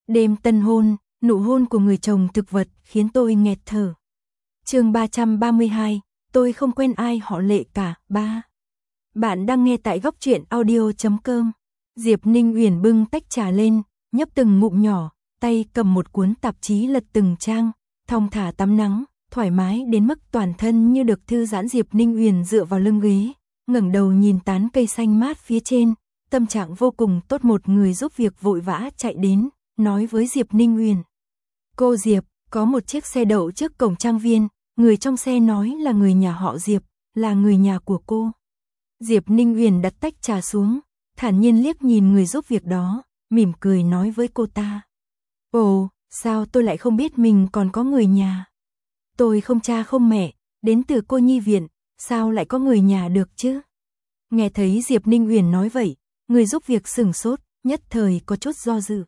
Đêm tân hôn, nụ hôn của người chồng thực vật khiến tôi nghẹt thở. Chương 332, tôi không quen ai họ Lệ cả. 3. Bạn đang nghe tại góc truyện audio.com. Diệp Ninh Uyển bưng tách trà lên, nhấp từng ngụm nhỏ, tay cầm một cuốn tạp chí lật từng trang, thong thả tắm nắng, thoải mái đến mức toàn thân như được thư giãn. Diệp Ninh Uyển dựa vào lưng ghế, ngẩng đầu nhìn tán cây xanh mát phía trên, tâm trạng vô cùng tốt. Một người giúp việc vội vã chạy đến, nói với Diệp Ninh Uyển: "Cô Diệp, có một chiếc xe đậu trước cổng trang viên, người trong xe nói là người nhà họ Diệp, là người nhà của cô." Diệp Ninh Uyển đặt tách trà xuống, thản nhiên liếc nhìn người giúp việc đó, mỉm cười nói với cô ta: "Ồ, sao tôi lại không biết mình còn có người nhà? Tôi không cha không mẹ, đến từ cô nhi viện, sao lại có người nhà được chứ?" Nghe thấy Diệp Ninh Uyển nói vậy, người giúp việc sửng sốt, nhất thời có chút do dự.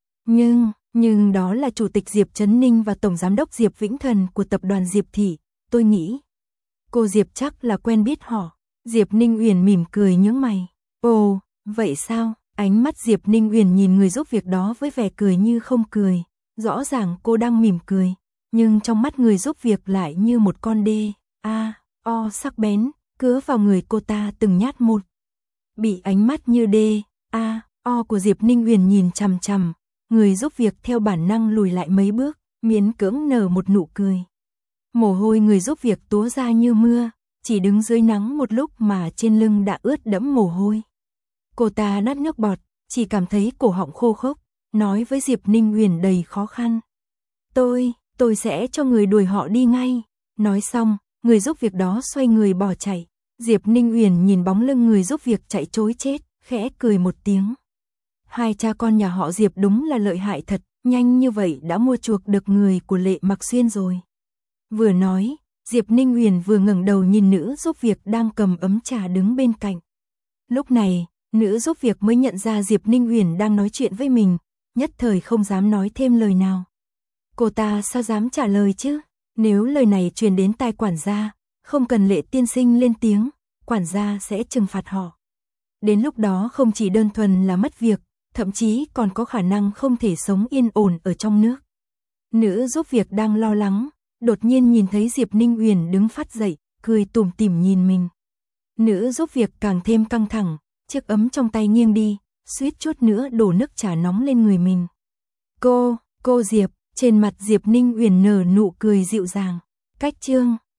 Nhưng đó là chủ tịch Diệp Trấn Ninh và tổng giám đốc Diệp Vĩnh Thần của tập đoàn Diệp Thị, tôi nghĩ cô Diệp chắc là quen biết họ. Diệp Ninh Uyển mỉm cười nhướng mày. Ồ, vậy sao? Ánh mắt Diệp Ninh Uyển nhìn người giúp việc đó với vẻ cười như không cười, rõ ràng cô đang mỉm cười, nhưng trong mắt người giúp việc lại như một con đê, sắc bén, cứa vào người cô ta từng nhát một. Bị ánh mắt như đê, của Diệp Ninh Uyển nhìn chằm chằm, người giúp việc theo bản năng lùi lại mấy bước, miễn cưỡng nở một nụ cười. Mồ hôi người giúp việc túa ra như mưa, chỉ đứng dưới nắng một lúc mà trên lưng đã ướt đẫm mồ hôi. Cô ta nuốt nước bọt, chỉ cảm thấy cổ họng khô khốc, nói với Diệp Ninh Uyển đầy khó khăn: Tôi sẽ cho người đuổi họ đi ngay." Nói xong, người giúp việc đó xoay người bỏ chạy. Diệp Ninh Uyển nhìn bóng lưng người giúp việc chạy trối chết, khẽ cười một tiếng. Hai cha con nhà họ Diệp đúng là lợi hại thật, nhanh như vậy đã mua chuộc được người của Lệ Mặc Xuyên rồi. Vừa nói, Diệp Ninh Uyển vừa ngẩng đầu nhìn nữ giúp việc đang cầm ấm trà đứng bên cạnh. Lúc này, nữ giúp việc mới nhận ra Diệp Ninh Uyển đang nói chuyện với mình, nhất thời không dám nói thêm lời nào. Cô ta sao dám trả lời chứ? Nếu lời này truyền đến tai quản gia, không cần Lệ tiên sinh lên tiếng, quản gia sẽ trừng phạt họ. Đến lúc đó không chỉ đơn thuần là mất việc, thậm chí còn có khả năng không thể sống yên ổn ở trong nước. Nữ giúp việc đang lo lắng, đột nhiên nhìn thấy Diệp Ninh Uyển đứng phát dậy, cười tủm tỉm nhìn mình. Nữ giúp việc càng thêm căng thẳng, chiếc ấm trong tay nghiêng đi, suýt chút nữa đổ nước trà nóng lên người mình. Cô Diệp, trên mặt Diệp Ninh Uyển nở nụ cười dịu dàng. Cách chương